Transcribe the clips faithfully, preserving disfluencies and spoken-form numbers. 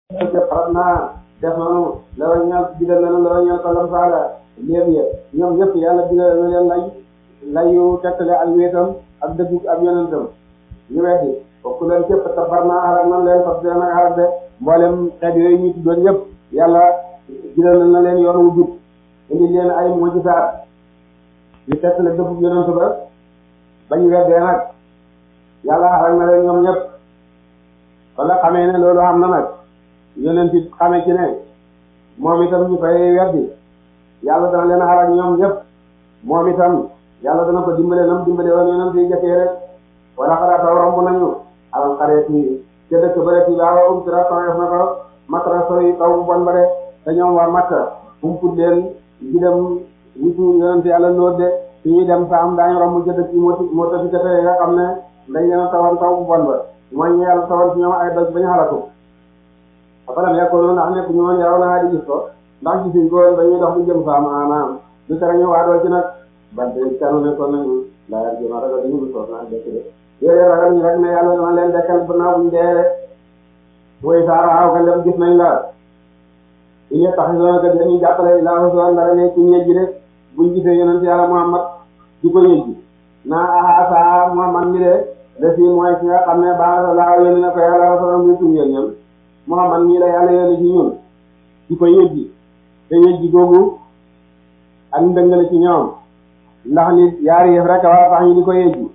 xarat naa def nañu la ñaan digal nañu la ñaan ko lam saala léegi ñoom ñëpp yàlla digal na leen lay layu tekkale ak wéetam ak dëggu ak yonentam ñu weddi bokk leen képp tabar naa xarak nan leen fas leen ak xarak de mboolem xeet yooyu ñu tuddoon yëpp yàlla digal na leen yoon wu jub indi leen ay mujisaat yu tekkale dëggu yonent ba bañ weddee nag yàlla xarak na leen ñoom ñëpp wala xamee ne loolu am na nag yonent it xamee ci ne moom itam ñu koy weddi yàlla dana leen xarak ñoom ñëpp moom itam yàlla dana ko dimbale nam dimbale woon yonent yi jëkkee rek wala xalaat taw romb nañu alal xareet yi ca dëkk bëre ci baawa um sira taw na ko makra soy taw bu bon ba de te ñoom waa Makka umput leen di dem wutu yonent yàlla lool de su ñuy dem sa am daañu romb ca dëkk yi moo moo tafi ca tey nga xam ne dañ leen a tawan taw bu bon ba mooy ñu yàlla tawan ci ñoom ay doj bañu xalatu apalam yekkoon ndax nekk ñu woon yaraw naa di gis ko ndax gisuñ ko dañuy dox di jëm sa maanaam du tere ñu waadoo ci nag bante kanu nekkoon nañu laa jëm a ragal ñu soos naa dekk de yooyu ragal ñu rek ne yàlla dana leen dekkal gannaaw buñ dee rek woy saara aw ka ndem gis nañ la iñe tax soona ka dañuy jàppale ilaa rasulan dara ne ci ñejji de buñ gisee yonent yàlla Muhammad di ko ñejji naa aha saa Muhammad mi de le fii mooy ki nga xam ne baax laa yónni na ko yàlla rasulan muy tuñ yéen ñam Muhammad mii la yàlla yónni ci ñun di ko ñejji te ñejji googu ak ndëngale ci ñoom ndax nit yaari yëf rek war a tax ñu di ko yejji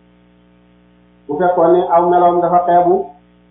bu fekkoon ne aw meloom dafa xeebu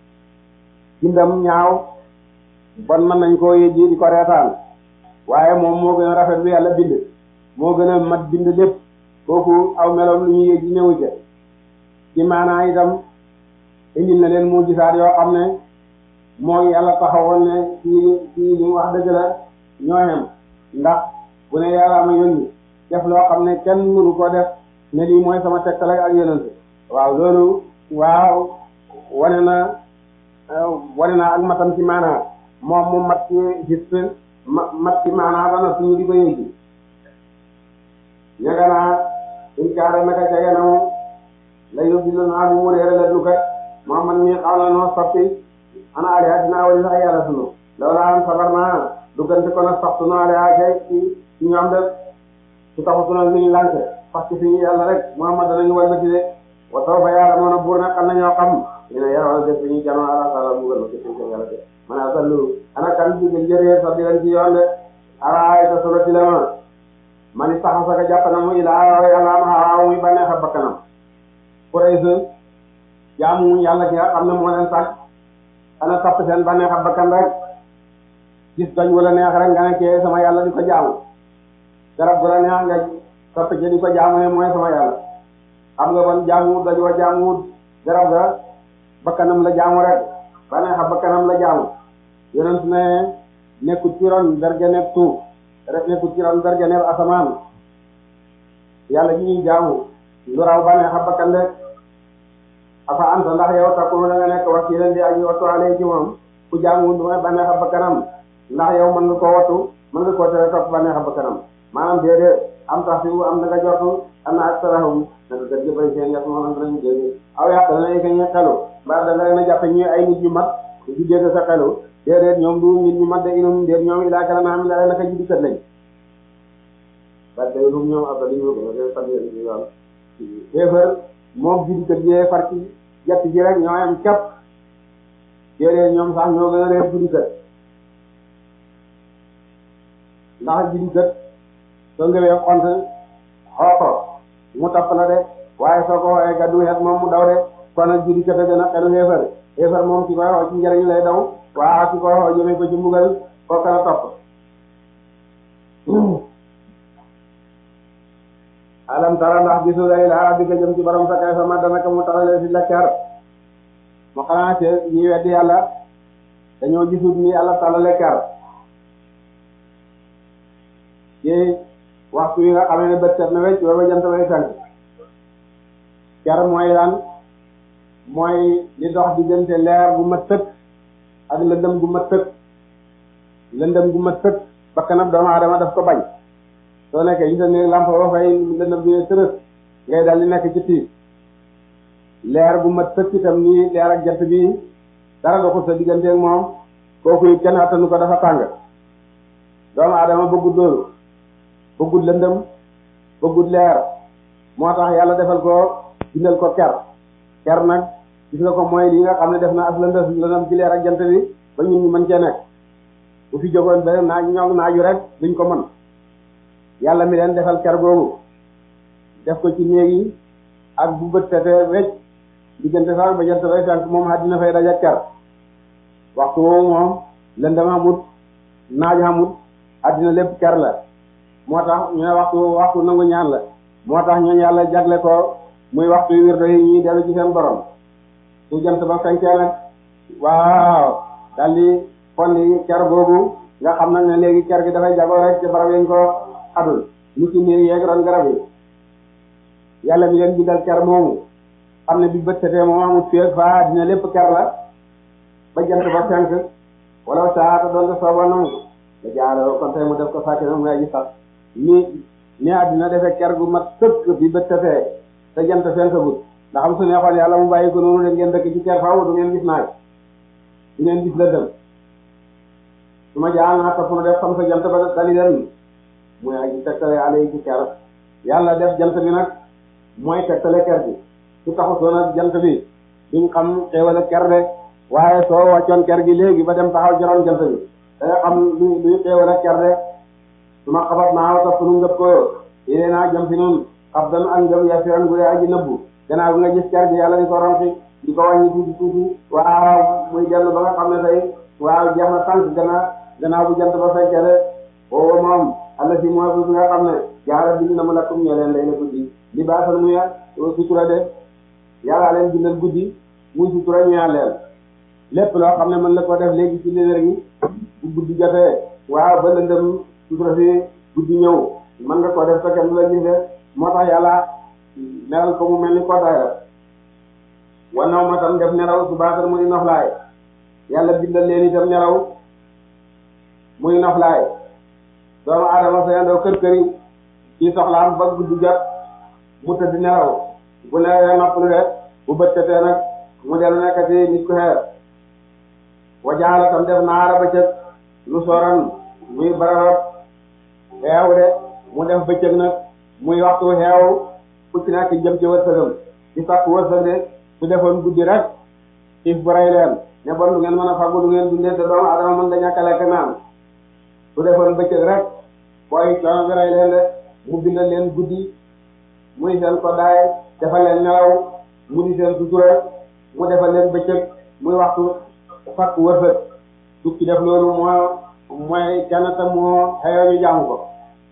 bindam ñaaw bon mën nañ koo yejji di ko reetaan waaye moom moo gën a rafet bi yàlla bind moo gën a mat bind lépp kooku aw meloom lu ñuy yejji ñëwu ca ci maanaa itam indil na leen mu gisaat yoo xam ne moo yàlla taxawoon ne ci ci li mu wax dëgg la ñooyam ndax bu ne yàlla ma yónni def loo xam ne kenn mënu ko def ne lii mooy sama tegtal ak yonent waaw loolu waaw wane na wane na ak matam ci maanaa moom mu mat ci gis ma mat ci maanaa ba na suñu di ko yëngi ñaga naa in kaara naka jege na mu la yóbbi la naa mu réere la du kat moo man mi xaw na noo soppi ana aliatina wali sax yàlla sunu loolu am sabar naa duggante ko na sax sunu aliatina ci ci ñoom de su taxu sunu ñu lànke parce que suñu yàlla rek Muhammad danañu walbati de wa taw fa yàlla moo na buur nag xam na ñoo xam ñu ne yàlla def suñu janoo ala sala bugal ma ci suñu yàlla de man a sallu ana kan jóge jëree sax di leen ci yoon de ala ay ta solo ci la ma mani saxa saka jàpp na mu ilaa yàlla am xawaa muy bànneex a bakkanam Quraysh jaamu yàlla ki nga xam ne moo leen sàkk ana topp seen bànneex a bakkan rek gis dañ wala neex rek nga ne kee sama yàlla di ko jaamu garab gu la neex nga topp ci di ko jaamu ne mooy sama yàlla xam nga ban jaamu dajoo jaamu garab ga bakkanam la jaamu rek bànneex a bakkanam la jaamu yonent ne nekkul ci ron bergeneeb suuf rek nekkul ci ron bergeneeb asamaan yàlla ji ñuy jaamu lu raw bànneex a bakkan rek afa anta ndax yow takku da nga nekk wakiilan di aji wattu alee ci moom ku jaamu du may bànneex a bakkanam ndax yow mën nga koo wattu mën nga koo tere topp bànneex a bakkanam maanaam déedéet am tax si am na nga jortu am na ak sarahum naka gën jëbëri seen yàq moo xam nañu dégg aw yàq dana yëg ñu xelu mbaa da nga leen a jàppe ñuy ay nit ñu mat di dégg sa xelu déedéet ñoom du nit ñu mat de inum déet ñoom ilaa kala na am la naka ji di kët lañ parce que lum ñoom abda li ñu ko def fa ci yoon déefar moom ji di kët yee far ci jett ji rek ñoo am cap déedéet ñoom sax ñoo gën a réer ji di kët ndax ji di kët soo ngëwee xont xoo ko mu topp la de waaye soo ko xoolee gaddu xeet moom mu daw de kon nag ji di kët a gën a xelu xeefar xeefar moom ki koy xoo ci njëriñ lay daw waaw ki koy xoo jëmee ko ci mbugal koo kana topp alam tara ndax gisu lay laa rabbika jëm ci borom sa kay fa ma danaka mu taxalee si lekkar mu xanaa ci ñi weddi yàlla dañoo gisut ni yàlla tala lekkar ci waxtu yi nga xamee ne bët set na wecc ba jant bay fenk ker mooy lan mooy li dox diggante leer bu mat sëkk ak lëndëm gu mat sëkk lëndëm gu mat sëkk bakkanam doomu aadama daf ko bañ soo nekkee ñu ne lamp ba fay lëndëm bi tërës ngay dal di nekk ci tiis leer bu mat sëkk itam nii leer ak jant bi dara doxul sa diggante ak moom kooku it kenn attanu ko dafa tàng doomu aadama bëggut loolu bëggut lëndëm bëggut leer moo tax yàlla defal ko bindal ko ker ker nag gis nga ko mooy li nga xam ne def na as lëndëm lëndëm ci leer ak jant bi ba ñun ñu mën cee nekk bu fi jógoon ba naaj ñoom naaju rek duñ ko mën yàlla mi leen defal ker googu def ko ci néeg yi ak bu bët setee wecc diggante sax ba jant bay fenk moom àddina fay daja ker waxtu woowu moom lëndëm amut naaj amut àddina lépp ker la moo tax ñu ne waxtu waxtu nangu ñaan la moo tax ñooñu yàlla jagle ko muy waxtu wirdo yi ñuy dellu ci seen borom su jant ba fenkee nag waaw daldi folli ker googu nga xam nag ne léegi ker gi dafay jagoo rek ci barab yañ ko xadul ni ci néeg yeeg ron garab yi yàlla mi leen bindal ker moomu xam ne bi bët setee moom amut féeg fa dina lépp ker la ba jant ba fenk wala saata doon ko sooba nangu da jaalo kon tey mu def ko fàtte na mu aji sax ni ni àddina defee ker gu mat sëkk bi bët setee te jant fenkagut ndax xam su neexoon yàlla mu bàyyi ko noonu leen ngeen dëkk ci ker faaw du ngeen gis naaj du ngeen gis lëndëm su ma jaal naa topp na def xam sa jant ba dali leen muy aji tegtale ale yi ci ker yàlla def jant bi nag mooy tegtale ker gi su taxutoon ak jant bi duñ xam xéewal ak ker de waaye soo wàccoon ker gi léegi ba dem taxaw jaroon jant bi da nga xam lu luy xéewal ak ker de su ma xabat naa topp nu ngëp ko yéene naa jëm fi noonu xab dan ak ngëm yasiran gu dee aji nëbbu gannaaw bi nga gis ker gi yàlla di ko ronki di ko wàññi tuuti tuuti waaw muy dellu ba nga xam ne tey waaw jeex na tànk gannaaw gannaaw bu jant ba fekkee de boobu moom alla si mooy bi nga xam ne jaara bind na mu lakkum ñoo leen day na guddi li baasal muy sutura de yàlla leen bindal guddi muy sutura ñaa leen lépp loo xam ne mën la ko def léegi ci léer gi bu guddi jotee waaw ba lëndëm sutura si guddi ñëw mën nga ko def sa kenn du la gis de moo tax yàlla melal ko mu mel ni koddaay la wanaw ma tam def nelaw su baasal muy noflaay yàlla bindal leen itam nelaw muy noflaay doomu aadama sa yandoo kër kër yi ci soxlaam ba guddi jot mu tëdd nelaw bu nelawee noppalu de bu bët setee nag mu dellu nekkati nit ku xeer wajaala tam def naara bëccëg lu soran muy barabab xeew de mu def bëccëg nag muy waxtu xeew ku ci nekk jëm ci wërsëgam di sàkk wërsëg de su defoon guddi rek xiif bu rey leen ne bon du ngeen mën a faggu du ngeen dundee te doomu adama mën da ñàkk a lekk naan su defoon bëccëg rek booy coono bi rey leen de mu bindal leen guddi muy seen ko daay defal leen nelaw mu di seen sutura mu defal leen bëccëg muy waxtu fakk wërsëg su ci def loolu moo mooy kenn te moo xëyoo ñu jaamu ko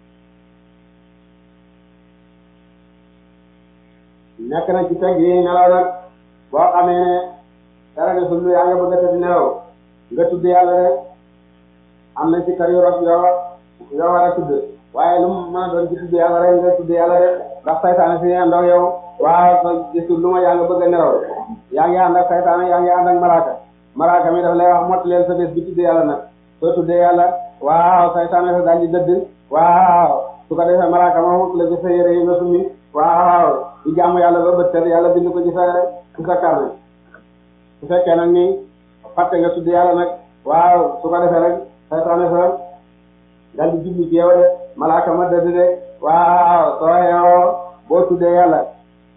nekk na ci teg yi nelaw nag boo xamee ne dara nga sulu yaa nga bëgg a tëdd nelaw nga tudd yàlla rek am na ci kar yu rot yoo yoo war a tudd waaye lu mu mën a doon ci tudd yàlla rek nga tudd yàlla rek ndax saytaane si ànd ak yow waaw so gisul lu ma yaa nga bëgg a nelaw yaa ngi ànd ak saytaane yaa ngi ànd ak malaaka malaaka mi daf lay wax mott leen sa bés bi tudd yàlla nag soo tuddee yàlla waaw saytaane sa daal di dëdd waaw su ko defee malaaka moom la ci sa yére yi nga summi waaw di jaamu yàlla ba bët teel yàlla bind ko ci sa ci sa karne su fekkee nag ni fàtte nga tudd yàlla nag waaw su ko defee rek saytaane sa daal di jublu ci yow de malaaka ma dëdd de waaw soo yeewoo boo tuddee yàlla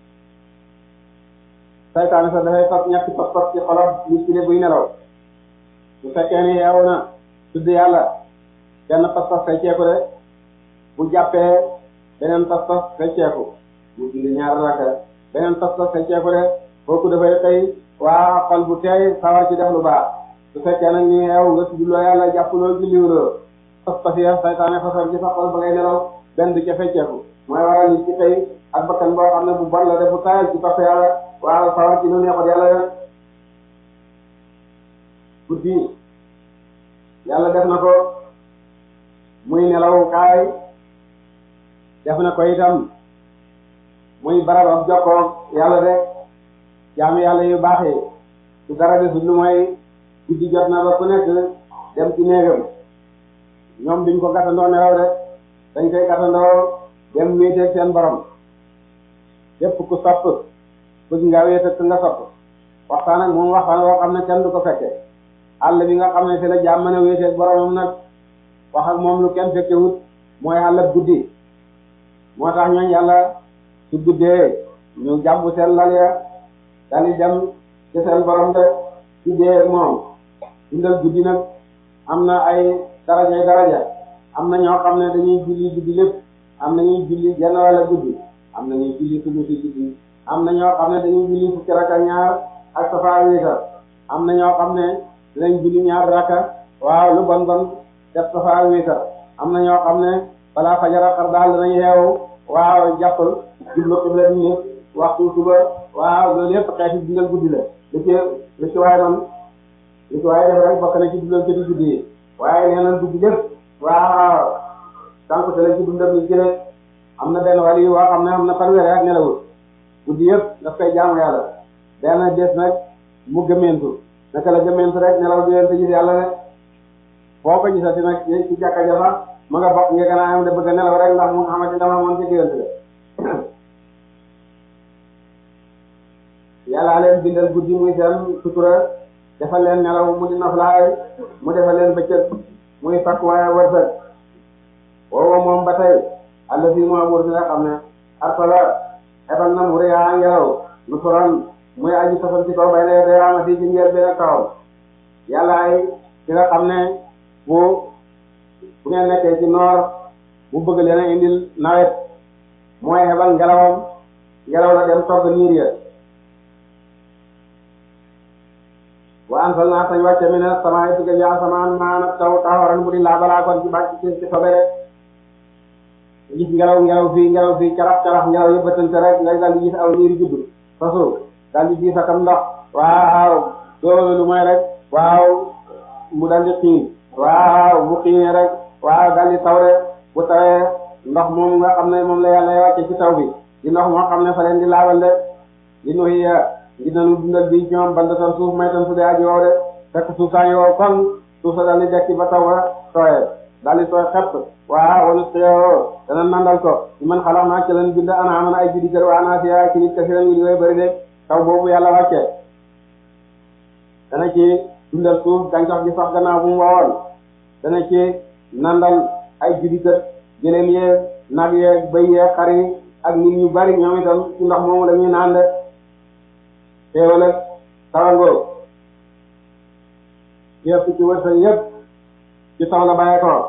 saytaane sa dafay fas ñetti pas pas ci xolam nit ki de buy nelaw su fekkee ni yeewu na tudd yàlla benn pas pas kay ceeku de bu jàppee beneen pas pas kay ceeku mu julli ñaar rakka beneen pas pas kay ceeku de kooku dafay xëy waa xol bu teey sawar ci def lu baax su fekkee nag ni yeewu nga tuddloo yàlla jàppuloo julliwuloo pas pas ya saytaane fasar ci sa xol ba ngay nelaw benn du ca fecceeku mooy waral nit ci xëy ak bakkan boo xam ne bu bon la def bu tayal ci topp yàlla waaw sawar ci lu neexut yàlla rek guddi yàlla def na ko muy nelaw kaay def na ko itam muy barabam jokkoo yàlla de jaamu yàlla yu baax yi su dara desul lu mooy guddi jot na ba ku nekk dem ci néegam ñoom duñ ko gàttandoo nelaw de dañ koy gàttandoo dem wéeteeg seen borom yépp ku sopp bëgg nga wéeteeg nga sopp waxtaan ak moom waxtaan woo xam ne kenn du ko fekkee àll bi nga xam ne fi la jaam mën a wéeteeg boromam nag wax ak moom lu kenn fekkewut mooy àll guddi moo tax ñooñ yàlla su guddee ñu jàmbu seen lal ya dali dem ci seen borom de su dee moom dundal guddi nag am na ay daraja daraja am na ñoo xam ne dañuy julli guddi lépp am na ñuy julli genn wàll guddi am na ñuy julli sulusi guddi am na ñoo xam ne dañuy julli fukki raka ñaar ak safa wiitar am na ñoo xam ne dinañ julli ñaar raka waaw lu bon bon def safa wiitar am na ñoo xam ne balaa fajara xar daal dinañ yeewu waaw jàppal jublu xibla bi waxtu suba waaw loolu yëpp xeeti dundal guddi la li ci li ci waaye man li ci waaye def rek bokk na ci dundal ci guddi yi waaye nee na guddi lépp waaw tànk te la ci dundal ni jëlee am na benn wàll yi woo xam ne am na fanweeri ak nelawul guddi yëpp daf koy jaamu yàlla benn des nag mu gëmmentu naka la gëmmentu rek nelaw di leen te gis yàlla rek boo ko gisati nag ci jàkka jafa ma nga bokk nga gën a am de bëgg a nelaw rek ndax mu nga xamante dama moon ci diggante la yàlla leen bindal guddi muy seen sutura defal leen nelaw mu di noflaay mu defal leen bëccëg muy fakk waaye wërsëg woowa moom ba tey àll fii moo wër si nga xam ne arsala ebal na mu réyaa ngelaw nu soron muy aji safal ci kaw bay ne réyaama fii ci njël benn kawam yàlla ay ci nga xam ne bu bu ngeen nekkee ci noor bu bëgg leen a indil nawet mooy ebal ngelawam ngelaw la dem togg niir ya wa anzalna tañ wàcce mi ne sama tuge ja asamaan maana taw tawaran bu di laabalaa kon ci bàcc ci ci sobe rek gis ngelaw ngelaw fii ngelaw fii carax carax ngelaw yëpbatante rek ngay daal di gis aw niiri juddu fasu daal di gis akam ndox waaw doolu lu mooy rek waaw mu daal di xiin waaw bu xiinee rek waaw daal di taw rek bu tawee ndox moom nga xam ne moom la yàlla wàcce ci taw bi di ndox moo xam ne fa leen di laabal de di nuy ngir nañu dundal bi ñoom bandatoon suuf may tan su dee aji wow de fekk suuf saa yoo kon suuf sa daal di dekki ba taw ba tooyee daal di tooy xepp waaw wala xëyoo dana nandal ko ñu mën xalaat naa ci leen bind ana aman ay judi kër waa naa si ay ci nit kasiran ngi yooyu bëri de taw boobu yàlla wàcce dana ci dundal suuf gàncax gi sax gannaaw bu mu wowoon dana ci nandal ay judi kër jëleen yee nag yee bëy yee xar yi ak nit ñu bari ñoom itam ci ndox moomu la ñuy naan de teewal ak tawangoo yëpp ci wërsëg yëpp ci taw la bàyyee ko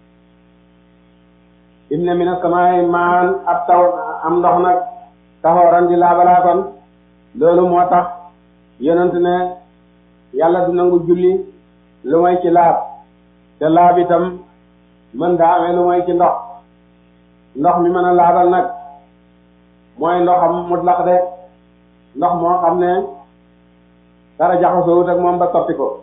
im ne mi na samay maan ab taw am ndox nag taxooran di laabalaa kon loolu moo tax yonent ne yàlla du nangu julli lu may ci laab te laab itam mën daa amee lu may ci ndox ndox mi mën a laabal nag mooy ndoxam mutlaq de ndox moo xam ne dara jaxasoo wut ak moom ba soppi ko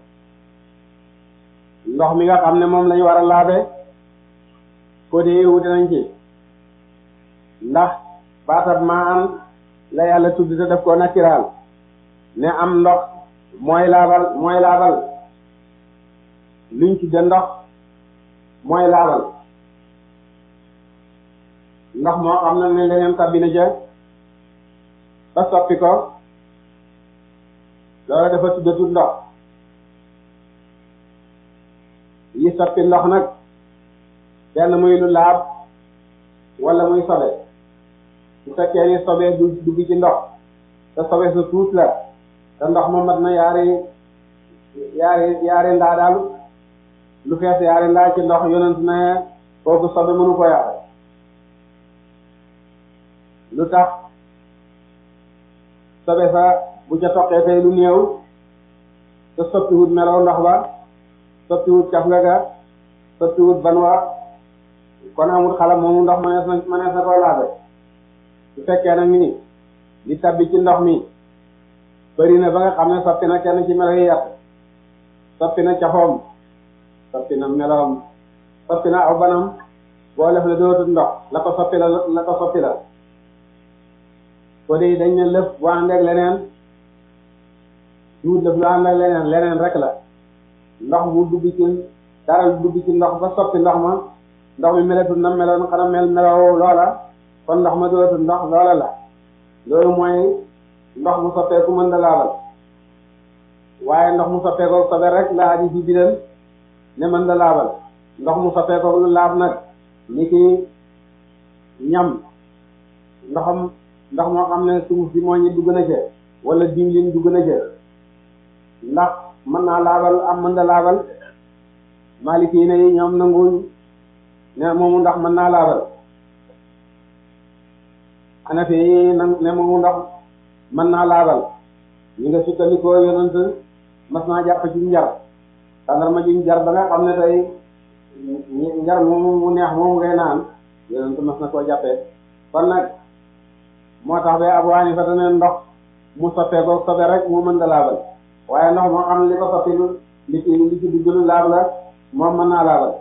ndox mi nga xam ne moom lañu war a laabe ko dee wute nañ ci ndax baatab maa am la yàlla tudd te def ko naturel ne am ndox mooy laabal mooy laabal luñ ci de ndox mooy laabal ndox moo xam ne ne leneen tabbi na ca ba soppi ko loolu dafa tuddatul ndox yi soppi ndox nag benn muy lu laab wala muy sobe su fekkee ni sobe du dugg ci ndox te sobe su tuut la te ndox ma mat na yaari yaari yaari ndaa daal lu fees yaari ndaa ci ndox yonent na kooku sobe mënu ko yaare lu tax sobe fa bu ca toqee tey lu néew te soppiwut melaw ndox ba soppiwut caf nga ga soppiwut ban wa kon amul xalam moomu ndox mënees na mënees na koo laabe su fekkee nag ni li tabbi ci ndox mi bëri na ba nga xam ne soppi na kenn ci melaw yi yàq soppi na cafoom soppi na melawam soppi na aw banam boo def la dootul ndox la ko soppi la la ko soppi la ko de dañ ne lëf bu ànd ak leneen duut lëf lu ànd ak leneen leneen rek la ndox mu dugg ci dara lu dugg ci ndox ba soppi ndox ma ndox mi meletul na meloon xanaa mel melaw loola kon ndox ma dootul ndox loola la loolu mooy ndox mu soppeeku mën da laabal waaye ndox mu soppeekoo sobe rek la hadis yi bidal ne mën da laabal ndox mu soppeekoo lu laab nag ni ki ñam ndoxam ndox moo xam ne sunguf si moo ñi dugg na ca wala diwlin dugg na ca ndax mën naa laabal am mën da laabal maliki yi ne ñoom nanguñ ne moomu ndax mën naa laabal Hanafi yi nag ne moomu ndox mën naa laabal ñi nga sukkandikoo yonent mas naa jàpp ci njar tàndarma ji njar ba nga xam ne tey njar moomu mu neex moomu ngay naan yonent mas na koo jàppee kon nag moo tax ba Abu Hanifa ne ndox mu soppee ko sobe rek mu mën da laabal waaye ndox moo xam li ko soppi li ci li ci dugg lu laab la moom mën naa laabal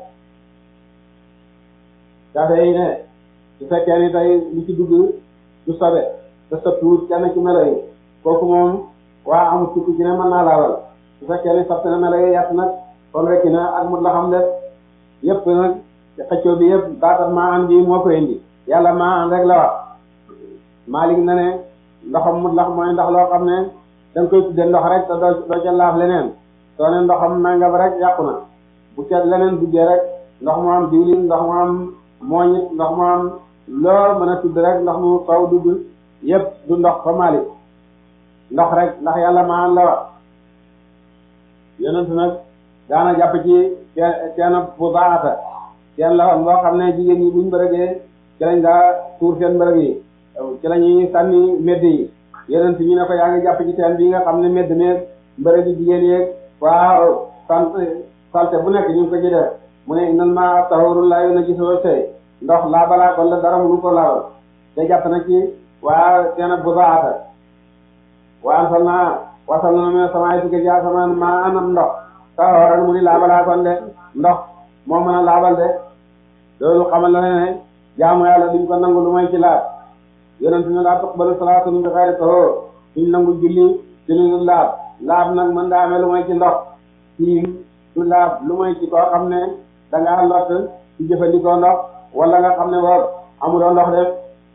dafay yi ne su fekkee ni tey li ci dugg du sobe te soppiwut kenn ci melo yi kooku moom waa amul tukki ci ne mën naa laabal su fekkee ni soppi na melo yi yàtt nag kon rek na ak mut la xam def yëpp nag xëccoo bi yëpp baatam maa an bi moo ko indi yàlla maa an rek la wax Maalik na ne ndoxam mut lax mooy ndax loo xam ne da nga koy tudde ndox rek te doo doo ca laaf leneen soo ne ndoxam nangam rek yàqu na bu ca leneen duggee rek ndox mu am diwlin ndox mu am mooñit ndox mu am lool mën a tudd rek ndox mu faw dugg yëpp du ndox fa Maalik ndox rek ndax yàlla maan la wax yonent nag daana jàpp ci teen bu baaxata teen la woon boo xam ne jigéen ñi buñ bërëgee ci lañ daa tuur seen bërëg yi ci la ñuy sànni medd yi yonent ñu ne ko yaa ngi jàpp ci teen bi nga xam ne medd meeg mbërëg yi jigéen yeeg waaw sant salte bu nekk ñu ngi ko ci def mu ne nan ma tahurul laa yu na ci soo sey ndox laabalaa kon la dara mënu ko laabal te jàpp na ci waa teen bu baaxata waa sal naa wasal na me samay tukke ci asamaan maa anam ndox taxooran mu ni laabalaa kon de ndox moo mën a laabal de loolu xamal la ne jaamu yàlla duñ ko nangu lu may ci laab yonent ne laa tuqbalu salaatu bi xayri tahuur duñ nangu julli ci lu laab laab nag mën daa amee lu may ci ndox ci du laab lu may ci koo xam ne dangaa lott ci jëfandikoo ndox wala nga xam ne boobu amuloo ndox de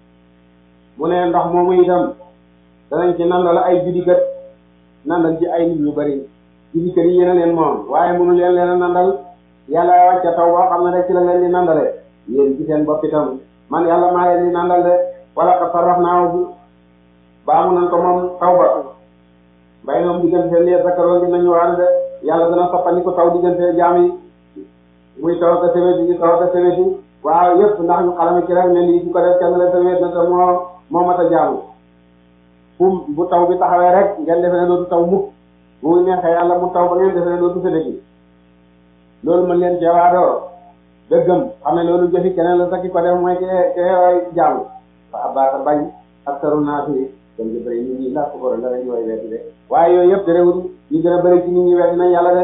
mu ne ndox moomu itam danañ ci nandal ay judikat nandal ci ay nit ñu bari judikat yi yéen a leen moom waaye mënu leen leen a nandal yàlla wàcca taw boo xam ne rek ci la leen di nandale yéen ci seen bopp itam man yàlla maa leen di nandal de wala ka sarraf naaw bi baamu nañ ko moom taw ba mbay moom diggante seen liet sakaroo gi nañu waar de yàlla dana soppandi ko taw diggante jaam yi muy taw ka seweti yi taw ka seweti waaw yëpp ndax ñu xalami ci rek ne lii su ko def kenn la sewet na te moo moo mat a jaamu fu bu taw bi taxawee rek ngeen defe ne dootu taw mukk bu neexee yàlla mu taw ba ngeen defe ne dootu sédégi loolu mën leen ceewaadoo dëggam xam ne loolu jëfi keneen la sakki ko def mooy ke ke jaamu fa abbaata bañ ak saru naa fi dem di bëri nit ñi laa ko borom dara ñu way weeti de waaye yooyu yëpp terewul ñu gën a bëri ci nit ñi weeti nañ yàlla de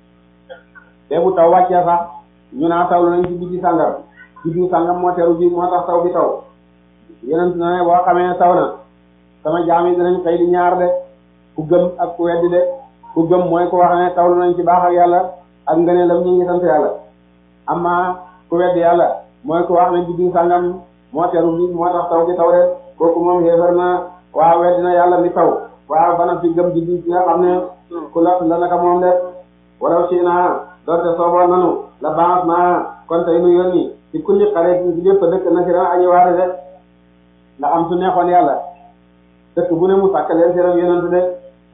te bu taw wàccee sax ñu naa taw lu nañ ci biti sàngam biti sàngam moo teru bi moo tax taw bi taw yeneen na ne boo xamee ne taw na sama jaam yi dinañ xëy di ñaar de ku gëm ak ku weddi de ku gëm mooy ku wax ne taw lu nañ ci baax ak yàlla ak ngëneelam ñu ngi sant yàlla amma ku weddi yàlla mooy ku wax ne biti sàngam moo teru bi moo tax taw bi taw de kooku moom yéefar na waaw weddi na yàlla mi taw waaw bana fi gëm biti bi nga xam ne ku lot la naka moom de wala si naa doonte sooboon nanu la baax naa kon tey nu yónni ci kulli xare ci lépp dëkk na si ren aji waare de ndax am su neexoon yàlla dëkk bu ne mu sàkkaleen seenam yonent de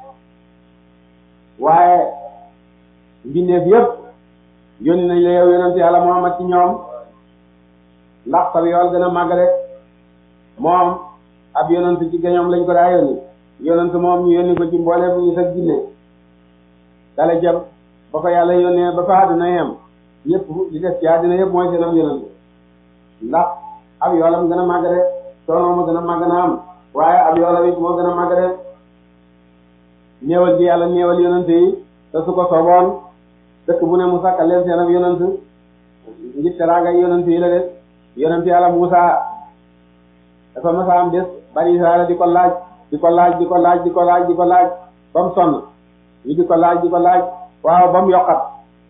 waaye mbindeef yëpp yónni nañ la yow yonent yàlla Muhammad ci ñoom ndax sab yool gën a màggale moom ab yonent ci gañoom lañ ko daa yónni yonent moom ñu yónni ko ci mboole bu ñu sag jinne dale jëm ba ko yàlla yónnee ba fa àddina yem ñëpp di def ci àddina yëpp mooy seenam yonent ndax ab yoolam gën a màggale toonoo ma gën a màgg na am waaye ab yoolam it moo gën a màggale néewal gi yàlla néewal yonent yi te su ko sooboon dëkk bu ne mu sàkkal leen seenam yonent ngir teraanga yonent yi la de yonent yàlla Muusaa dafa masa am des bari Israël di ko laaj di ko laaj di ko laaj di ko laaj di ko laaj ba mu sonn ñu di ko laaj di ko laaj waaw ba mu yokkat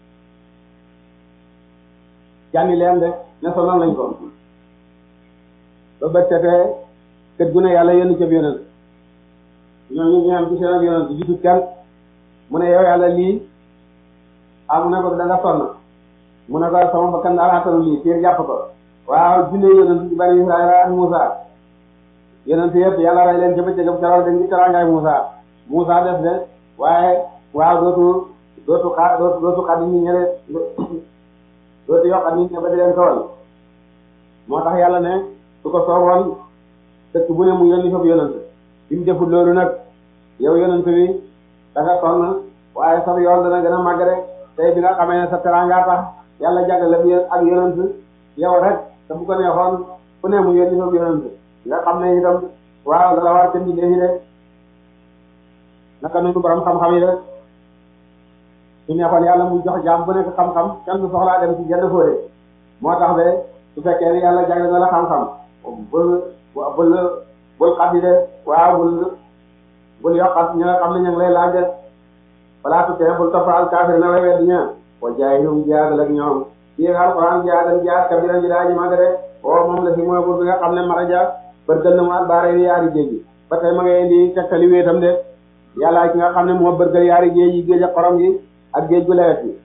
jànni leen de ne sonal lañ ko ba bët setee kët gu ne yàlla yónni cëb yonent ñooñu ñu am ci seen ak yonent jiitu kenn mu ne yow yàlla lii ah mu ne ko da nga sonn mu ne ko sama bakkan daal attanu lii fiir jàpp ko waaw junne yonent ci bani Israël ak Moussa yonent yëpp yàlla rey leen ca bëccëg keroog dañ ci teraangaay Moussa Moussa def de waaye waaw dootu dootu xaar dootu dootu xaar nit ñi de dootu yokk nit ñi ba di leen tooñ moo tax yàlla ne su ko sooboon dëkk bu ne mu yónni foofu yonent bi mu deful loolu nag yow yonent bi da nga sonn waaye sax yoon dana gën a màgg rek tey bi nga xamee ne sa teraanga tax yàlla jagle bi ak yonent yow rek te bu ko neexoon fu ne mu yónni foofu yonent nga xam ne itam waaw dala war ca mbindee yi de naka noonu borom xam-xam yi de su neexoon yàlla mu jox jaam bu nekk xam-xam kenn du soxlaa dem ci jenn fóore moo tax de su fekkee ne yàlla jagle na la xam-xam bul bul bul xaddi de waaw bul bul yokkat ñi nga xam ne ñu ngi lay laaj de balaa tukkee bul toppal kaafir na way weddi ña wa jaahidhum jihaadal ak ñoom fii alquran jihaadal jihaad kabira ji daa ji mag de o moom la fi mooy buur bi nga xam ne maraja bërgal na mu al baare yi yaari géej gi ba tey ma ngay indi tekkali wéetam de yàlla ki nga xam ne moo bërgal yaari géej yi géej ak xorom gi ak géej gu lewet gi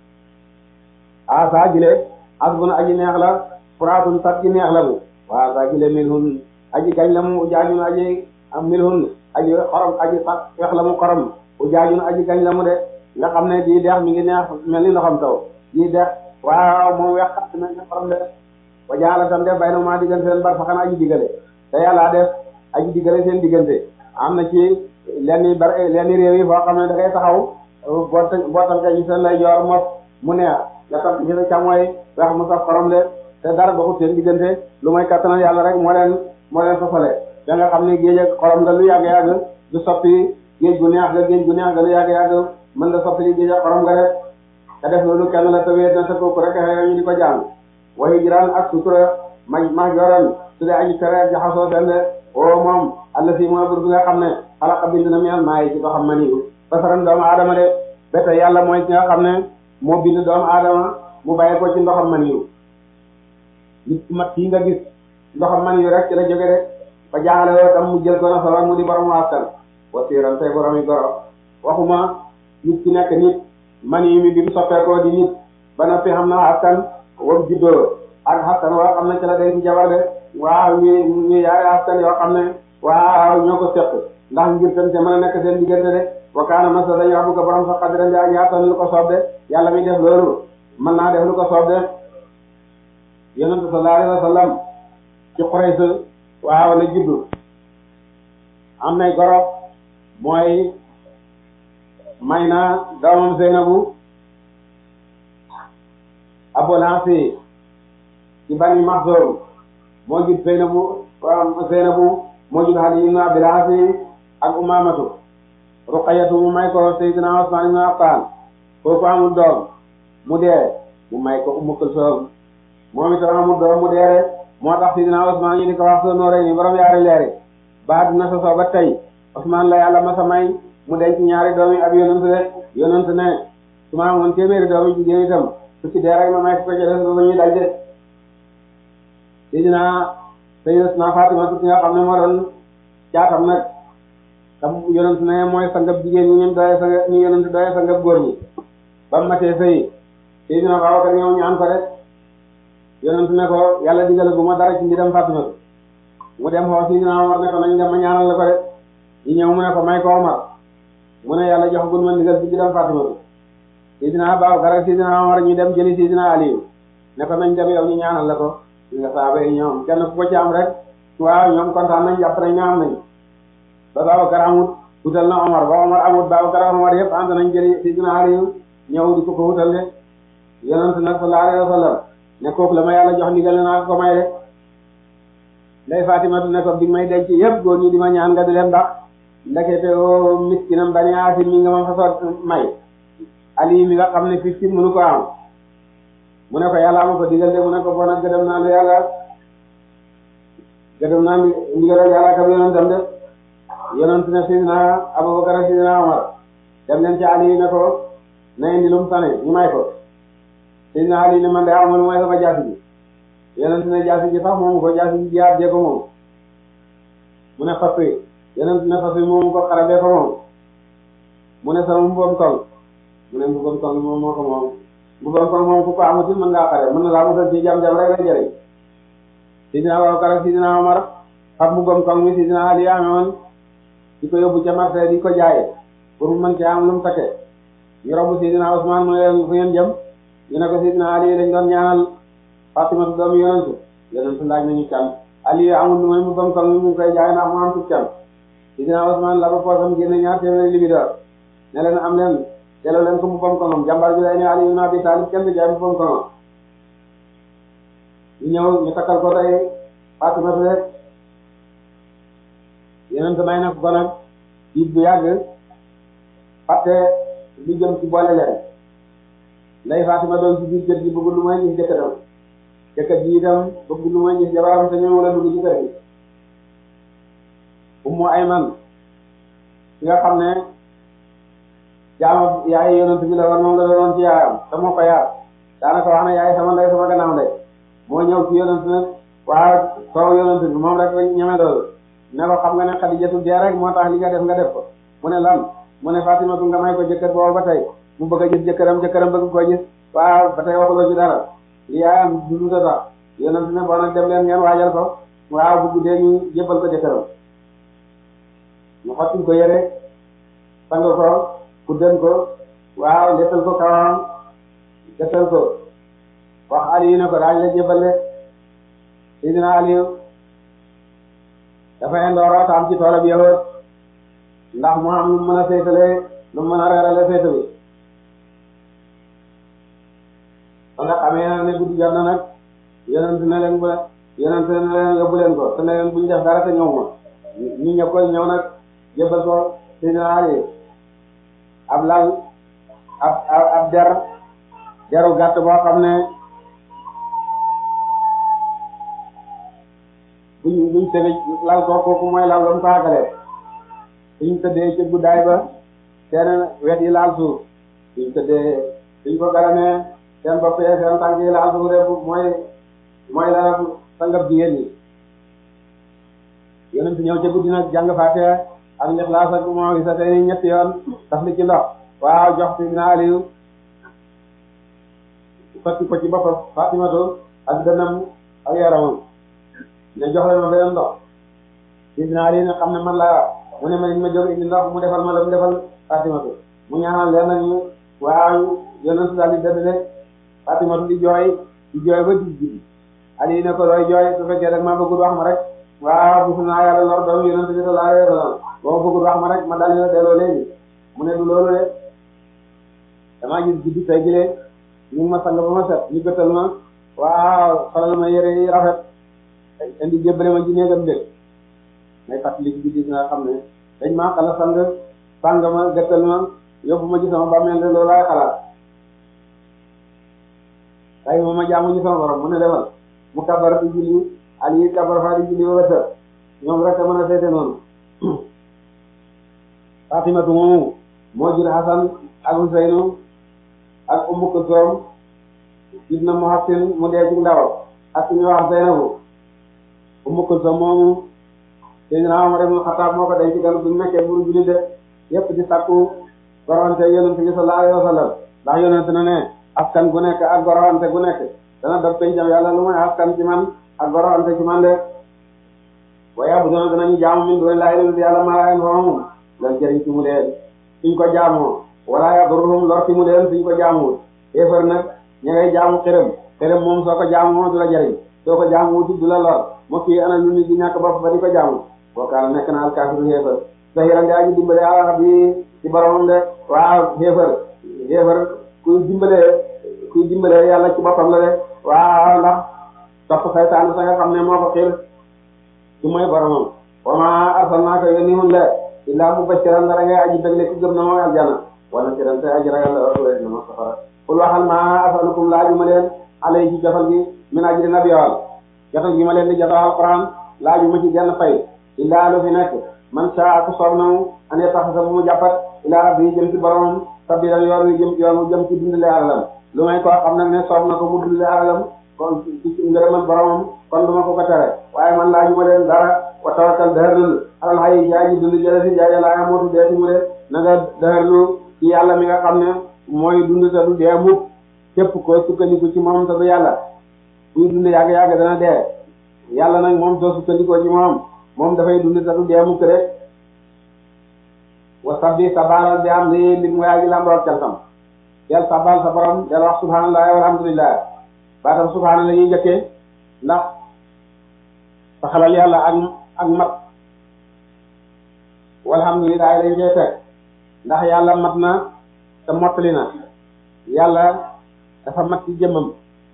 a saa gile asbun aji neex la furaatun sat gi neex la mu waa saa gile milhun aji gañ la mu ujaajun aji am milhun aji xorom aji sat weex la mu xorom ujaajun aji gañ la mu de nga xam ne di deex mi ngi neex mel ni ndoxam taw di deex waaw moom weex xat mel ni xorom de wa jaala tam def bay na maa diggante seen bar faxan aji diggale te yàlla def aji diggale seen diggante am na ci lenn bar lenn réew yi foo xam ne da ngay taxaw bootal bootal ka ci seen lay joor mos mu neex nga tax ci sa càmmooy weex mu saf xorom de te dara doxut seen diggante lu may kattanal yàlla rek moo leen moo leen sosale da nga xam ne géej ak xorom nga lu yàgg yàgg du soppi géej gu neex nga géej gu neex nga lu yàgg yàgg mën nga soppi géej ak xorom nga de te def loolu kenn la te wéet na te kooku rek ñu di ko jàng waxi jiraan ak sutura ma ma yoran su dee aji tere ak jaxasoo seen de o moom alla si mooy bur bi nga xam ne xalaqa bind na meel maa yi ci ko xam ma niu basaran doomu aadama de bete yàlla mooy ki nga xam ne moo bind doomu aadama mu bàyyi ko ci ndoxam ma niu nit mat kii nga gis ndoxam ma niu rek ci la jóge de ba jaaxale woo tam mu jël ko na solo mu di borom askan wasiiran tey borom yi goro waxuma nit ki nekk nit mani mi bi mu soppeekoo di nit ba noppi xam na askan wam juddoo ak askan woo xam ne ci la denc jabar de waaw ñu ñu yaare askan yoo xam ne waaw ñoo ko seq ndax ngir tam te mën a nekk seen diggante de wa kaana masa dañu rabbuka borom sa qadiran yaa yaatan lu ko soob de yàlla mi def loolu mën naa def lu ko soob de yonent sallallahu alayhi wa sallam ci Quraysh waaw la juddu am nay goro mooy may na doomam Zeynabu Abul Hansi ci Bani Maxzum moo jur Zeynabu Zeynabu moo jur Ali ibn Abil Hansi ak Umamatu Ruqayatu mu may ko Seydina Usman ibn Affan kooku amul doom mu dee mu may ko Ummu Kulsum moom itam amul doom mu dee rek moo tax Seydina Usman ñu di ko wax soo nooree ni borom yaari leeri ba dina sosoo ba tey Usman la yàlla masa may mu denc ñaari doom yi ab yonent de yonent ne su ma amoon téeméeri doom yi jigéen itam su ci dee rek ma may ko ci des ba ñuy dal de Seydina Seydina Fatima su nga xam ne moo doon caatam nag tam yonent ne mooy sangab jigéen ñi ñun doye sanga ñu yonent doye sangab góor ñi ba mu matee sëy Seydina Babakar ñëw ñaan ko rek yonent ne ko yàlla digale bu ma dara ci mbiram Fatima mu dem xoo Seydina Omar ne ko nañ dem ma ñaanal la ko rek yi ñëw mu ne ko may ko Omar mu ne yàlla jox gun ma ndigal ci mbiram Fatima Seydina Babakar ak Seydina Omar ñu dem jëli Seydina Aliyu ne ko nañ dem yow ñu ñaanal la ko li nga saaba yi ñoom kenn ku ko ci am rek waaw ñoom kontaan nañ jàpp nañ ñaam nañ ba Babakar amut wutal na Omar ba Omar amut Babakar Omar yëpp ànd nañ jëli Seydina Aliyu ñëw di ko ko wutal de yonent nag sallallahu alayhi wa sallam ne kooku la ma yàlla jox ndigal naa ko may de Ndey Fatimatu ne ko bi may denc yëpp góor ñi di ma ñaan nga di leen ndax ndekete o miskinam Bani Haasim mi nga ma fa soot may Ali mi nga xam ne fii mënu ko am mu ne ko yàlla ama ko digal de mu ne ko bon ak gëdëm naa lu yàlla gëdëm naa ndigalal yàlla kam yonentam de yonent ne Sidina Abubakar Sidina Omar dem leen ci Ali ne ko na indi lum tane ñu may ko Sidina Ali ne man de amul mooy sama jaasi ji yonent ne jaasi ji sax moomu ko jaasi ji jiyaat jee ko moom mu ne fas wi yonent ne fas wi moomu ko xarabee ko moom mu ne sama mbubbam tol mu ne mbubam koŋ moom moo ko moom mbubam koŋ moom ku ko amatul mën ngaa xare mën na laa musal ci jam-jam rek lay jëriñ Sidina Abubakar Sidina Omar xam mbubam koŋ mi Sidina Ali amoon di ko yóbbu ca marché di ko jaay pour mu mën ci am lu mu takke ñu romb Sidina Usmaan mu ne leen fu ngeen jëm ñu ne ko Sidina Ali dañ doon ñaanal Fatima doomu yonentu yonentu laaj nañu can Ali amul lu may mbubam koŋ mi mu ngi koy jaay ndax mu am ci can Sidina Usmaan la ba poosam génne ñaar téeméeri libidoor ne leen am leen delloo leen ko mbubam koŋam jàmbar bi day ne Ali ibn Abi Talib kenn du jaay mbubam koŋam ñu ñëw ñu takkal ko tey Fatima rek yonentu may na ko nag diit bu yàgg fàtte lu jëm ci boole leen nday Fatima doon ci biir kër gi bëgg lu may gis jëkkëram jëkkër ji itam bëgg lu may gis jabaram te ñëw la dugg ci kër gi Ummu Ayman ki nga xam ne jaama yaay yonent bi la woon moom la doon ci yaayam te moo ko yaar daanaka wax na yaay sama ndey sama gannaaw ndey moo ñëw ci yonent nag waa soow yonent bi moom rek ñeme loolu ne ko xam nga ne Xadijatu dee rek moo tax li nga def nga def ko mu ne lan mu ne Fatima tu nga may ko jëkkër boobu ba tey mu bëgg a gis jëkkëram jëkkëram bëgg koo gis waaw ba tey waxuloo ci dara li yaayam dundu sa tax yonent ne boo nag dem leen ngeen waajal ko waaw bu guddee ñu jébbal ko jëkkëram ñu xottil ko yére sang ko kudden ko waaw lettal ko kawam lettal ko wax Aliou ne ko daañu la jébbale Sidina Aliou dafa indooro ta am ci toolam yahut ndax mu am lu mën a féetale lu mën a reerale féete bi ba nga xamee nag ne guddi jot na nag yonent ne leen bu yonent ne leen yóbbu leen ko te ne leen buñu def dara te ñëw ma ñu ñëpp koy ñëw nag jébbal ko Sidina Aliou ab lal ab ab ab der deru gàtt boo xam ne buñ buñ tëddee lal ko kooku mooy lal ba mu taagalee suñ tëddee ci guddaay ba seen wet yi laal suuf suñ tëddee suñ ko garamee seen bopp yi seen tànk yi laal suuf rek mooy mooy la sangab jigéen ñi yonent ñëw ca guddi nag jàng Faatiha ak Ixlaas ak moo gisa tey ñetti yoon daf li ci ndox waaw jox Sidina Aliou sotti ko ci boppam Fatimatu ak dënnam ak yaramam ne jox leen ma beneen ndox Sidina Aliou ne xam ne man laa mu ne ma ma jóg indi ndox mu defal ma la mu defal Fatimatu mu ñaanal leen nañu waaw yonent daal di dëdd de Fatimatu di jooy di jooy ba di guddi Aliou ne ko looy jooy su fekkee rek maa bëggul wax ma rek waaw bisu naa yàlla lor doomu yonent bi sallallahu alayhi wa sallam boo bëggul wax ma rek ma daal di la delloo léegi mu ne du loolu de damaa gis guddi tey jii ñu ngi ma sang ba ma set ñu gëtal ma waaw solal ma yére yi rafet indi jébbale ma ci néegam dégg may fàttali ci guddi nga xam ne dañ maa xala sang sang ma gëtal ma yóbbu ma ci sama bàmmeel de loolu laay xalaat tay ma ma jaamu ñu sama borom mu ne defal mu kabar di julli Ali kabar fa di julli ba wësër ñoom rek a mën a seete noonu Fatimatu moomu moo jur Hasan ak Huseynu ak Ummu Kulsum ibn Muhsin mu dee ci ndaw ak ñu wax Zeynabu Ummu Kulsum moomu Seydina Umar ibn Khattab moo ko denc gan bu nekkee buru julli de yépp di sakku gorante yonent bi sallallahu alayhi wa sallam ndax yonent na ne askan gu nekk ak gorante gu nekk dana def pencam yàlla lu may askan ci man ak gorante ci man de waaye bu doon danañu jaamu min doon laay lu yàlla maarayen foomum lan jëriñ ci mu leen suñ ko jaamoo wala yadurruhum lor ci mu leen suñ ko jaamuwul kéefër nag ña ngay jaamu xërëm xërëm moom soo ko jaamoo du la jëriñ soo ko jaamuwul du la lor moo kii ana lu nit di ñàkk bopp ba di ko jaamu bookaal nekk na alkaafiru xéefër sahira ngaa ji dimbale ala bi ci boromam de waaw xéefër xéefër kuy dimbale kuy dimbale yàlla ci boppam la de waaw ndax topp saytaan sa nga xam ne moo ko xiir ci mooy boromam wa ma arsalnaaka yónniwun la illaa mubashiran dara ngay aji bégle ci gëm na mooy aljana wala ci ren te aji ragal la wéet na ma safara kul waxal ma asalukum laaju ma leen alay ci jotal gi min ajri nabiyal jotal gi ma leen di jotal alquran laaju ma ci genn fay illaa lu fi nekk man saa ku soob na mu ane tax sa bu mu jàppat illaa rabbi jëm ci boromam sabila yoon wi jëm yoon wu jëm ci dundale alalam lu may koo xam nag ne soob na ko mu dundale alalam kon ci ngërëmal boromam kon du ma ko ko tere waaye man laaju ma leen dara wa tawakkal dëhërlu alal xayi jaaji dund jële si jaaja laa nga mootu deeti mu de na nga dëhërlu ci yàlla mi nga xam ne mooy dund te du dee mukk képp koo sukkandiku ci moom te du yàlla buy dund yàgg yàgg dana dee yàlla nag moom soo sukkandikoo ci moom moom dafay dund te du dee mukk rek wa sabbi sabaalal bi am ni mbir mu yaa ngi lamboog cantam del sabal sa borom del wax subhanallah walhamdulillah baatam subhanallah ñuy njëkkee ndax saxalal yàlla ak ak mat walhamdulillah lañ koy teg ndax yàlla mat na te mottali na yàlla dafa mat ci jëmmam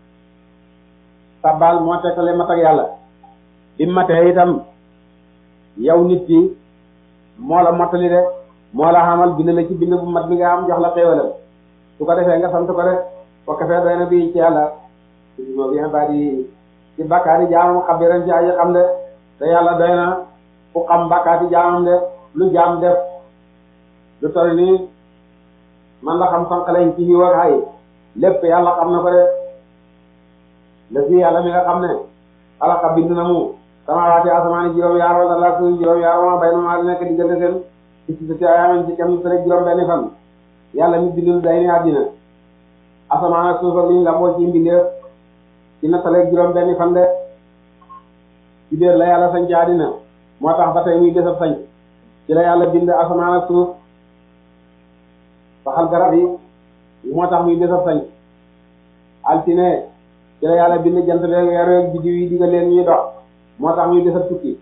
sabal moo tekkale mat ak yàlla bi matee itam yow nit ki moo la mottali de moo la xamal bind la ci bind bu mat bi nga am jox la xéewalam su ko defee nga sant ko de ko kafee doy na bii ci yàlla moo bien ba di ci bakkaati jaamam xabiran ci aji xam de te yàlla doy na ku xam bakkaati jaamam de lu jaam def lu toll nii man la xam sanqaleñ ci xiiw ak xay lépp yàlla xam na ko de la fi yàlla mi nga xam ne xalaqa bind na mu samaawaati asamaani juróom yaar wala la suuf juróom yaar wala bay na maa nekk diggante seen ci ci ci ayaamen ci kem rek juróom benni fan yàlla mi bindul day ni àddina asamaan ak suuf ak liñ lamboo ci mbindeef ci nattaleeg juróom benni fan de ci biir la yàlla sañ ci àddina moo tax ba tey muy desab sañ ci la yàlla bind asamaan ak suuf saxal garab yi moo tax muy desab sañ altine ci la yàlla bind jant beeg weer weeg biddiw yi digal leen ñuy dox moo tax muy desab tukki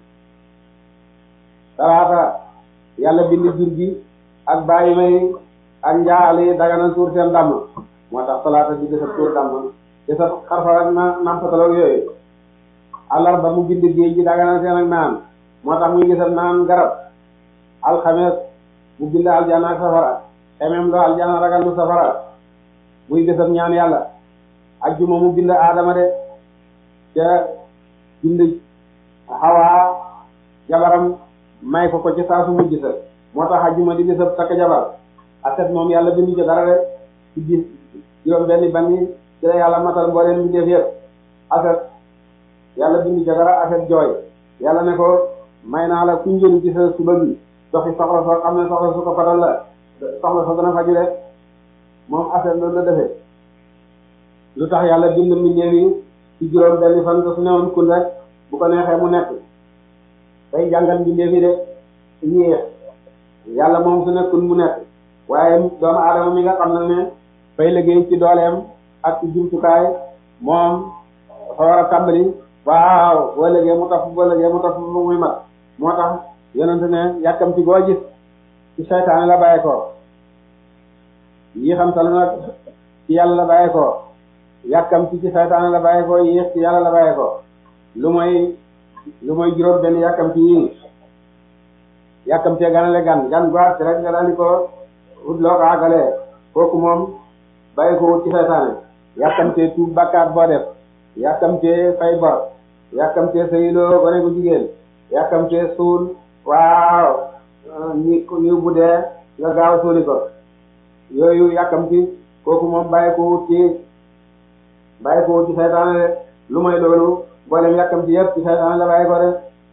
talaata yàlla bind jur gi ak bàyyi may ak njaal yi daganal tuur seen damm moo tax talaata di desab tuur damm desab xarfa ak na nampataloog yooyu àllarba mu bind géej gi daganal seen ak naan moo tax muy desab naan garab alxames mu bind aljana ak safara xemem loo aljana ragal lu safara muy desab ñaan yàlla ajjuma mu bind aadama de ca bind xawaa jabaram may ko ko ci saa su mujj sa moo tax ajjuma di desab takk jabar aset moom yàlla bindu ci dara de ci gis juróom benni banni ci la yàlla matal mbooleen bi def yëpp aset yàlla bindu ci dara aset jooy yàlla ne ko may naa la ku njëriñ ci sa suba bi doxi soxla soo xam ne soxla su ko fadal la soxla soo dana faju de moom aset loolu la defee lu tax yàlla bind mbindeef yi ci juróom benni fan te su newoon kun rek bu ko neexee mu nekk day jàngal mbindeef yi de yéex yàlla moom su nekkul mu nekk waaye doomu aadama mi nga xam ne ne fay liggéey ci dooleem ak ci jumtukaay moom dafa war a tàmbali waaw boo liggéey mu topp boo liggéey mu topp ba muy mat moo tax yonente ne yàkkamti boo gis ci seytaane la bàyyi ko yi xam tal nag ci yàlla la bàyyi ko yàkkamti ci seytaane la bàyyi ko yéex ci yàlla la bàyyi ko lu mooy lu mooy juróom benn yàkkamti yi yàkkamtee ganale gan gan gu àgg rek nga daal di ko wut loo ko àggalee kooku moom bàyyi ko wut ci seytaane yàkkamtee tuub bakkaat boo def yàkkamtee fay bor yàkkamtee sëyloo gone gu jigéen yàkkamtee suul waaw ni ni bu dee nga gaaw suuli ko yooyu yàkkamti kooku moom bàyyi ko wut ci bàyyi ko wut ci seytaane de lu may loolu boolem yàkkamti yëpp ci seytaane la bàyyi ko de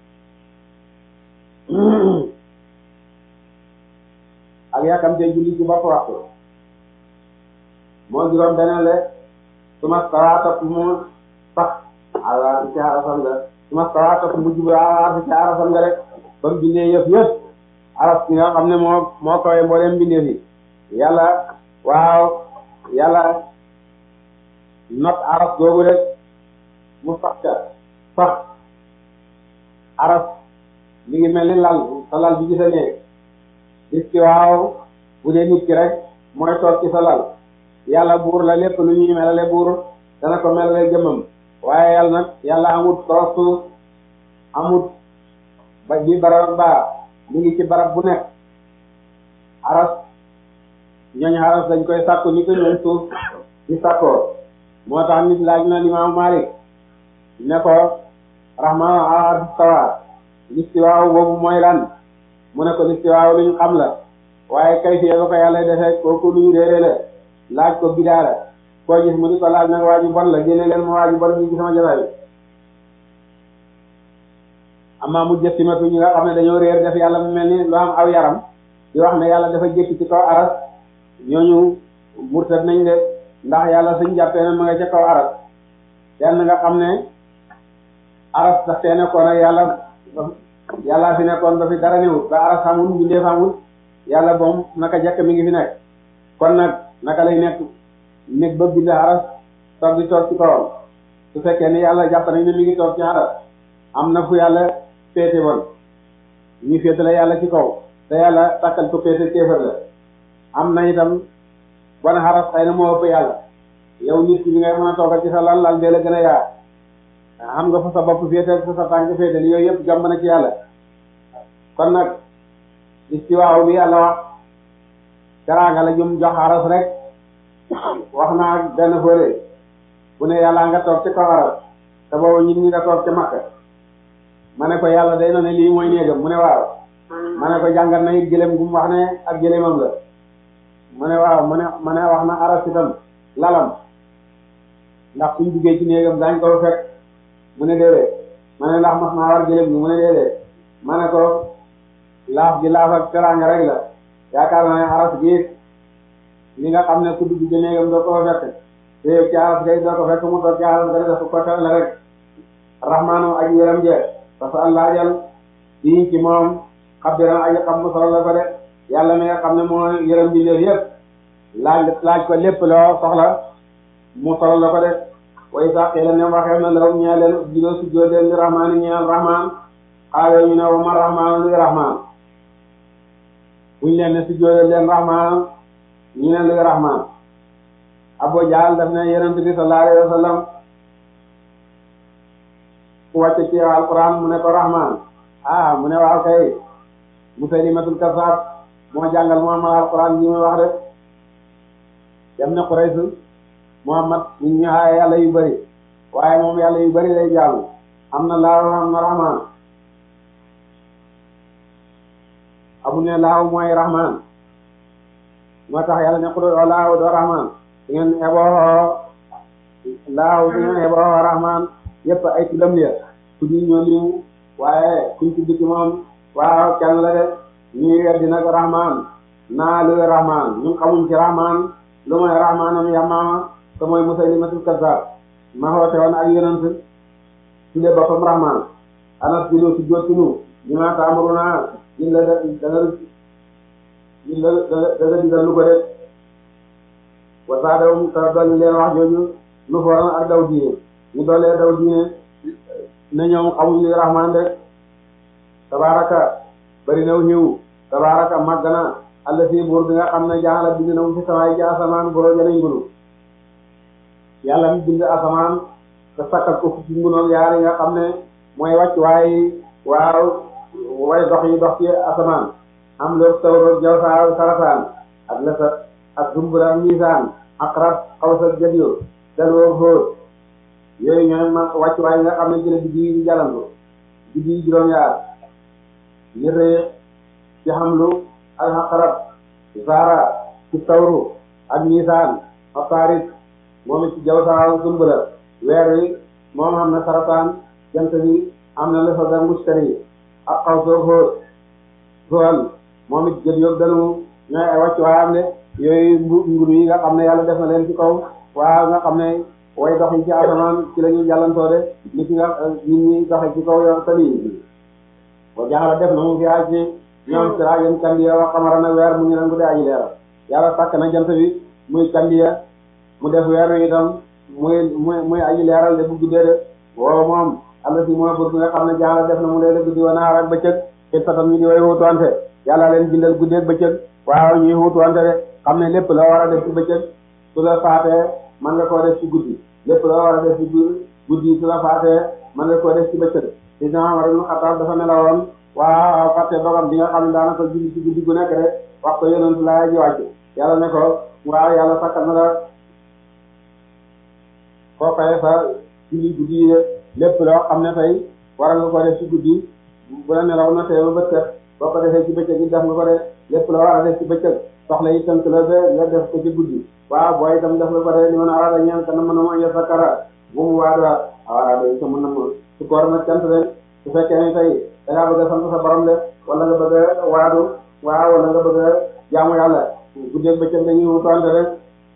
ak yàkkamtee julli ci bopp waxtu moo juróom beneen le suma stawaa topp mu sax ala ci arasam nga suma stawaa topp mu jub ala ci arasam nga rek ba mu bindee yëpp yëpp aras ki nga xam ne moo moo kawee mbooleem bindee fi yàlla waaw yàlla not aras googu rek mu sax ca sax aras mi ngi mel ni lal sa lal bi ci sa néeg gis ki waaw bu dee nit ki rek mooy toog ci sa lal yàlla buur la lépp lu ñuy melale buur dana ko melale jëmmam waaye yàlla nag yàlla amut toog suuf amut ba bi barab ba mi ngi ci barab bu nekk aras ñooñ aras dañ koy sàkku ni ko ñooñ suuf di sàkkoo moo tax nit laaj na Imam Malik ne ko rahmaan ala istawa listiwaaw boobu mooy lan mu ne ko listiwaaw luñ xam la waaye kay fiyee ba ko yàlla defee kooku luñ réere la laaj ko bidaa la koo gis mu di ko laaj nag waaju bon la génne leen ma waaju bon bi ci sama jotaay amaa mu jëstimatu ñi nga xam ne dañoo réer def yàlla mu mel ni lu am aw yaram di wax ne yàlla dafa jékki ci kaw aras ñooñu murtad nañ de ndax yàlla suñ jàppee ne ma nga ca kaw aras kenn nga xam ne aras sax fee nekkoon ak yàlla yàlla fi nekkoon ba fi dara newut ba aras xamul mbindee xamul yàlla boom naka jekk mi ngi fi nekk kon nag naka lay nekk nekk ba bind aras toog di toog ci kawam su fekkee ne yàlla jàpp nañ ne mi ngi toog ci aras am na fu yàlla féete woon ñu féete la yàlla ci kaw te yàlla takkal ko féete kéefër la am na itam bon aras xëy na moo ëpp yàlla yow nit ki bi ngay mën a toogal ci sa lal lal bee la gën a yaa xam nga fa sa bopp féete fa sa tànk féete li yooyu yëpp jomb na ci yàlla kon nag istiwaaw bi yàlla wax teraanga la jum jox aras rek wax naa benn fóore bu ne yàlla nga toog ci kaw aras te boobu ñit ñi nga toog ci Makka ma ne ko yàlla day na ne lii mooy néegam mu ne waaw ma ne ko jàngat na it gëlëm gu mu wax ne ak gëlëmam la mu ne waaw mu ne ma ne wax na aras itam lalam ndax suñ duggee ci néegam daañ ko fekk mu ne déedéet ma ne ndax mas naa war gëlëm bi mu ne déedéet ma ne ko laaf gi laaf ak teraanga rek la yaakaar naa ne aras gi li nga xam ne ku dugg ci néegam doo ko fekk te ci aras gay doo ko fekk mu toog ci aras ga def ko la rek rahmaanu aji yërëm je parce que allah jal bii ci moom xabdiran aji xam mu solo la ko de yàlla mi nga xam ne moo yërëm bi léef yëpp laaj laaj ko lépp loo soxla mu solo la ko de way sax xëy na ne waxee na law ñee leen jigéen su joo leen di rahmaan ñeel rahmaan xaale ñu ne wa ma rahmaan luy rahmaan buñ leen ne su joo leen rahmaan ñu ne luy rahmaan Abu Jahl daf ne yonent bi sallallahu alayhi wa sallam ku wàcce ci alquran mu ne ko rahmaan ah mu ne waaw kay Musaylimatul Kazzab moo jàngal Muhammad alquran ji muy wax de dem na Quraysh Muhammad nit ñi xaaye yàlla yu bëri waaye moom yàlla yu bëri lay jaamu am na laaw am na rahmaan amu ne laaw mooy rahmaan moo tax yàlla ne ko doo laaw doo rahmaan di ngeen eboo laaw di ngeen eboo rahmaan yëpp ay tuddam ya ku di ñoo limu waaye kuñ ci dikki moom waaw kenn la de ñuy weddi nag rahmaan naa luy rahmaan ñun xamuñ ci rahmaan lu mooy rahmaanam yamaama te mooy Musaylimatul Kazzab ma xoote woon ak yonent tudde boppam rahmaan anas bi lu si jottinu ñu ma taamuruna ñun la da danga ñun la danga digal lu ko def wasaadawum te dolli leen wax jooju lu fooran ak daw diine ñu doolee daw diine ne ñoom xamuñ li rahmaan de tabaraka bari naw ñëw tabaraka màgg na alla si buur bi nga xam ne jaala bind na mu fi samaay ci asamaan boroo janañ ngunu yàlla mi bind asamaan te sakkal ko fukki ngunoog yaar yi nga xam ne mooy wàcc waaye waaw way dox yi dox ci asamaan am loog tawroog jaw saa sarasaan ak lësat ak dumbura ak miisaan ak rat xawsat jëdio delwoog xóot yooyu ñooy ma wàcc waaye nga xam ne jële biddi yi di jalantu biddi yi juróom-yaar yëree ci xamlu ak xaqarab zara ci tawru ak miisaan ak taarit moom it ci jaw saa dumbura weer wi moom am na sarataan jant bi am na lësat ak mustari ak xawsoo xóot soal moom it jël yóbbu danu ñooy ay wàcc waaye am de yooyu nguru yi nga xam ne yàlla def na leen ci kaw waaw nga xam ne way dox yi ci asamaan ci la ñuy jàllantoo de nit nga nit ñi doxe ci kaw yoon tali wa jaxala def na mu fi aj ci ñoom siraajan kandiya wa xamara na weer mu ngi nangu de aji leeral yàlla sàkk na jant bi muy kandiya mu def weer wi itam muy muy muy aji leeral de bu guddee de woo moom alla si mooy bur bi nga xam ne jaxala def na mu lee guddi wa naar ak bëccëg xit fatam ñi di way wutuwante yàlla leen bindal guddi ak bëccëg waaw ñuy wutuwante de xam ne lépp la war a def ci bëccëg su la faatee man nga koo def ci guddi lépp la war a def ci guddi su la faatee man nga koo def ci bëccëg si dina war nu xattaaf dafa nelawoon waaw fàtte dogam bi nga xam ne daanaka julli ci guddi gu nekk de wax ko yonentu laa ji wàcc yàlla ne ko waaw yàlla sakkal na la koo faye sa julli guddi yi de lépp loo xam ne tey war nga ko def ci guddi bu la nelaw na teewu bët set boo ko defee ci bëccëg yi def nga ko de lépp la war a def ci bëccëg soxla yi tënk la ba nga def ko ci guddi waaw booy itam def nga ko de li mën a arada ñaan ka na mën a mo ya sakara bu mu waada awara day sa mën na mo su koor nag cant leen su fekkee ne tey da ngaa bëgg a sant sa borom de wala nga bëgg a waadu waaw wala nga bëgg a jaamu yàlla guddeeg bëccëg dañuy wutoonte rek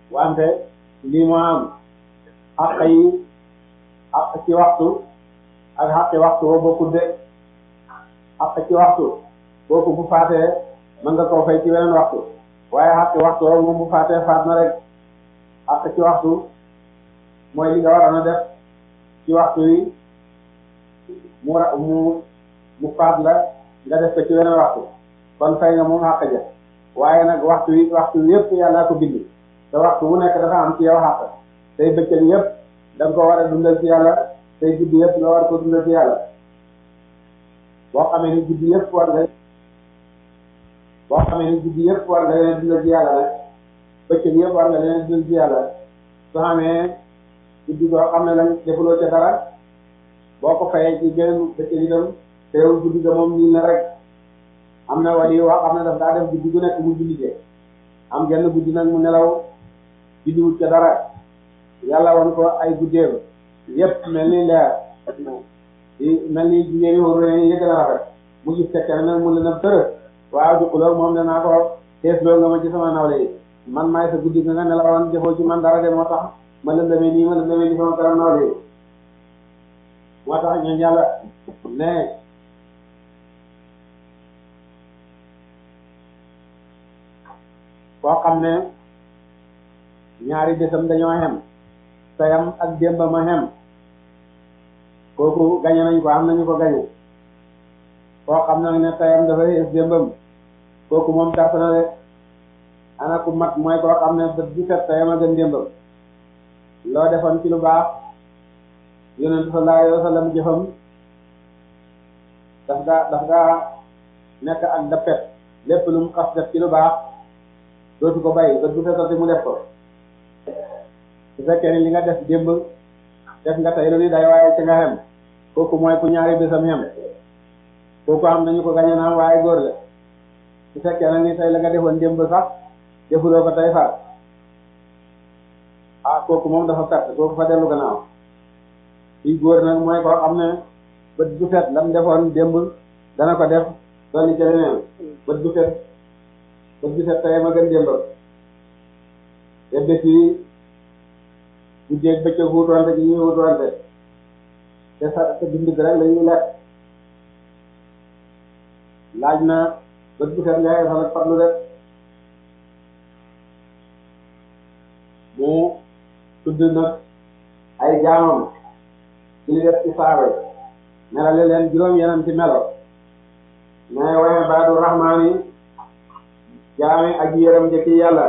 wante lii moo am xaq yi xaq ci waxtu ak xaqi waxtu woo bokkul de xaq ci waxtu kooku bu faatee mën nga koo fay ci weneen waxtu waaye xaqi waxtu woo moom bu faatee faat na rek xaq ci waxtu mooy li nga waroon a def ci waxtu yi mu mu mu faat la nga def ko ci weneen waxtu kon fay nga moom xaq ja waaye nag waxtu yi waxtu yëpp yàlla ko bind te waxtu wu nekk dafa am ci yow xaq tey bëccëg yëpp da nga ko war a dundal ci yàlla tey guddi yëpp nga war ko dundal ci yàlla boo xamee ni guddi yëpp war nga boo xamee ni guddi yëpp war nga leen dundal ci yàlla nag bëccëg yëpp war nga leen dundal ci yàlla soo xamee guddi boo xam ne lañ defuloo ca dara boo ko fayee ci gën bëccëg itam teewul guddi ga moom nii na rek am na wali yoo xam ne daf daa def guddi gu nekk mu jullite am genn guddi nag mu nelaw julliwut ca dara yàlla won ko ay guddeem yépp mel ni leer mel ni jigéen yi wóor yi yëgg na rafet mu gis fekke nag mu leen a tërë waaw juquloo moom danaa ko tees loo nga ma ci sama nawle yi man maay sa guddi nga nga nelawoon defoo ci man dara de moo tax ma lëndamee nii ma lëndamee nii sama kanam nawle yi moo tax ñun yàlla ne koo xam ne ñaari bésam dañoo xem tayam ak démbam a xem kooku gañe nañ ko am nañu ko gañe koo xam nag ne tayam dafa xees démbam kooku moom perte na de ana ku mat mooy koo xam ne bët bu set tayam a gën démbam loo defoon ci lu baax yonent sallallahu alayhi wa sallam jëfam daf daa daf daa nekk ak dappet lépp lu mu xas def ci lu baax dootu ko bàyyi bët bu setati mu def ko su fekkee ni li nga def démb def nga tey lu ni day waaye ci nga xem kooku mooy ku ñaari bésam xem kooku am nañu ko gañe naam waaye góor la su fekkee nag ni tey la nga defoon démb sax defuloo ko tey far ah kooku moom dafa perte kooku fa dellu gannaaw fii góor nag mooy koo xam ne bët bu set lam defoon démb dana ko def dolli ca leneen bët bu set bët bu set tey ma gën démb te bés yi guddeeg bëccëg wuutoonte gi ñuy wuutoonte te sa te dund gi rek la ñuy lekk laaj na bët bu set nga xeesal ak farlu rek mu tudd nag ay jaamam ci li def ci saabe melale leen juróom yeneen ci melo mais waye baadu rahmaani jaami ak yéram jëkki yàlla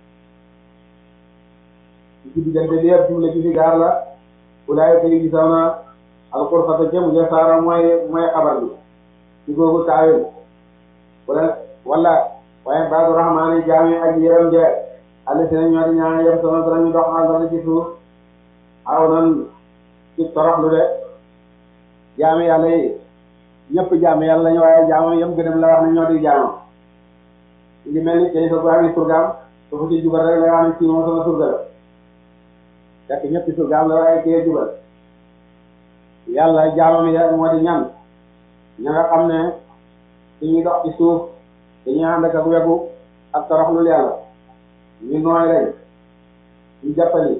ci diggante bi yëpp jumle ci fi gaar la ulaay kay gisaw na alxurfata jëm ja saara mooy mooy xabar bi ci googu taawil wala wala waaye baadu rahmaani jaami ak yéram je àll si na ñoo di ñaan yem sama danañu dox al dana ci suuf aw nan ci toroxlu de jaami yàlla yi ñëpp jaami yàlla lañu waaye jaamam yëm gënam la wax ne ñoo di jaamam li mel ni kilifa bu ami surgaam su fu ci jubal rek la wax ne ci moom sama surga la fekk ñëpp surgaam la waaye kii jubal yàlla jaamam ya moo di ñan ña nga xam ne suñuy dox ci suuf dañuy ànd ak wegu ak toroxlul yàlla ñu nooy lañ ñu jàppali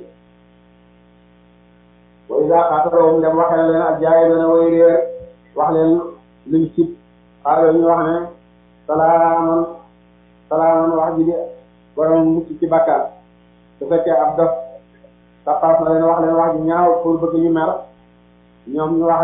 wa iza xaatabahum dem waxee leen ak jaay na ne way réer wax leen luñ cib xaalo ñu wax ne salaaman salaaman wax ji di borom mucc ci bakkaar su fekkee ab dof tappaas na leen wax leen wax ji ñaaw pour bëgg ñu mer ñoom ñu wax